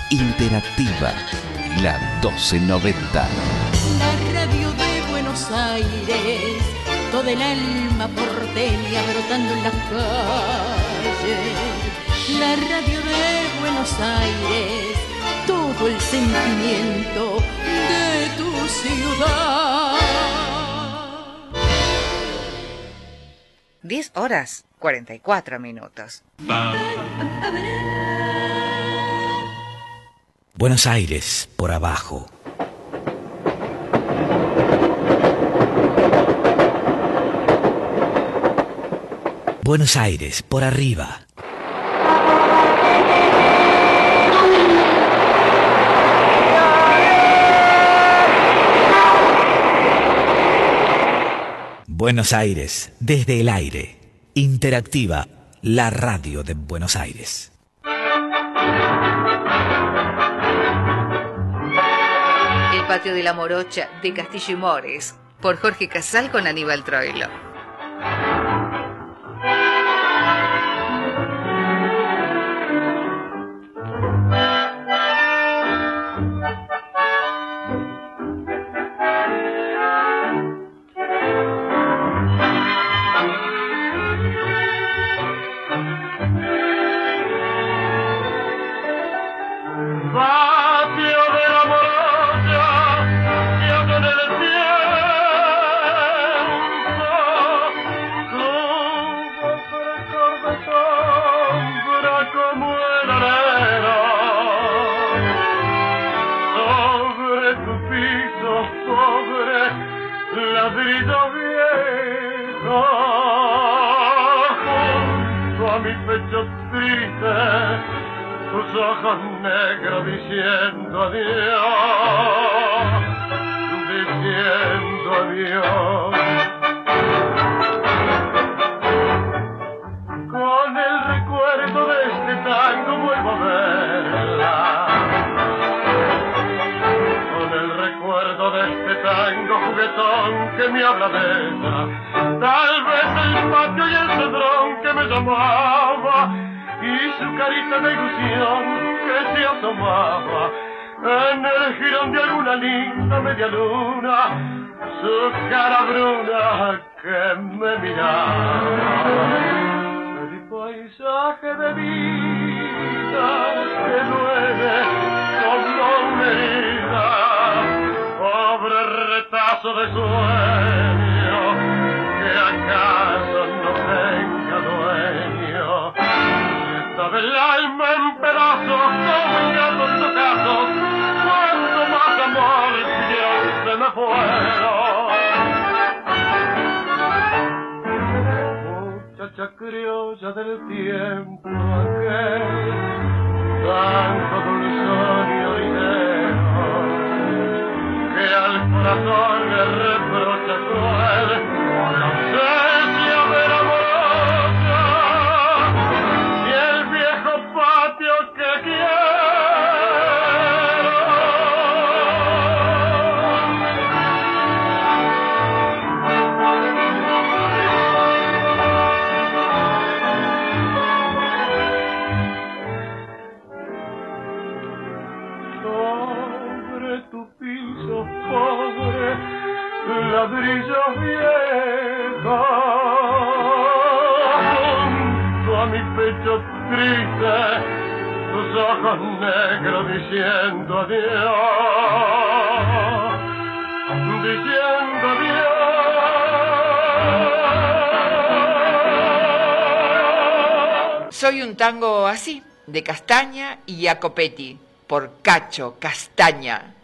Interactiva, la 1290. La radio de Buenos Aires, toda el alma porteña brotando en las calles. La radio de Buenos Aires, todo el sentimiento de tu ciudad. 10:44. Buenos Aires por abajo. Buenos Aires por arriba. Buenos Aires desde el aire. Interactiva, la radio de Buenos Aires. El patio de la Morocha de Castillo y Mores, por Jorge Casal con Aníbal Troilo. Soy un tango así, de Castaña y Jacopetti, por Cacho Castaña.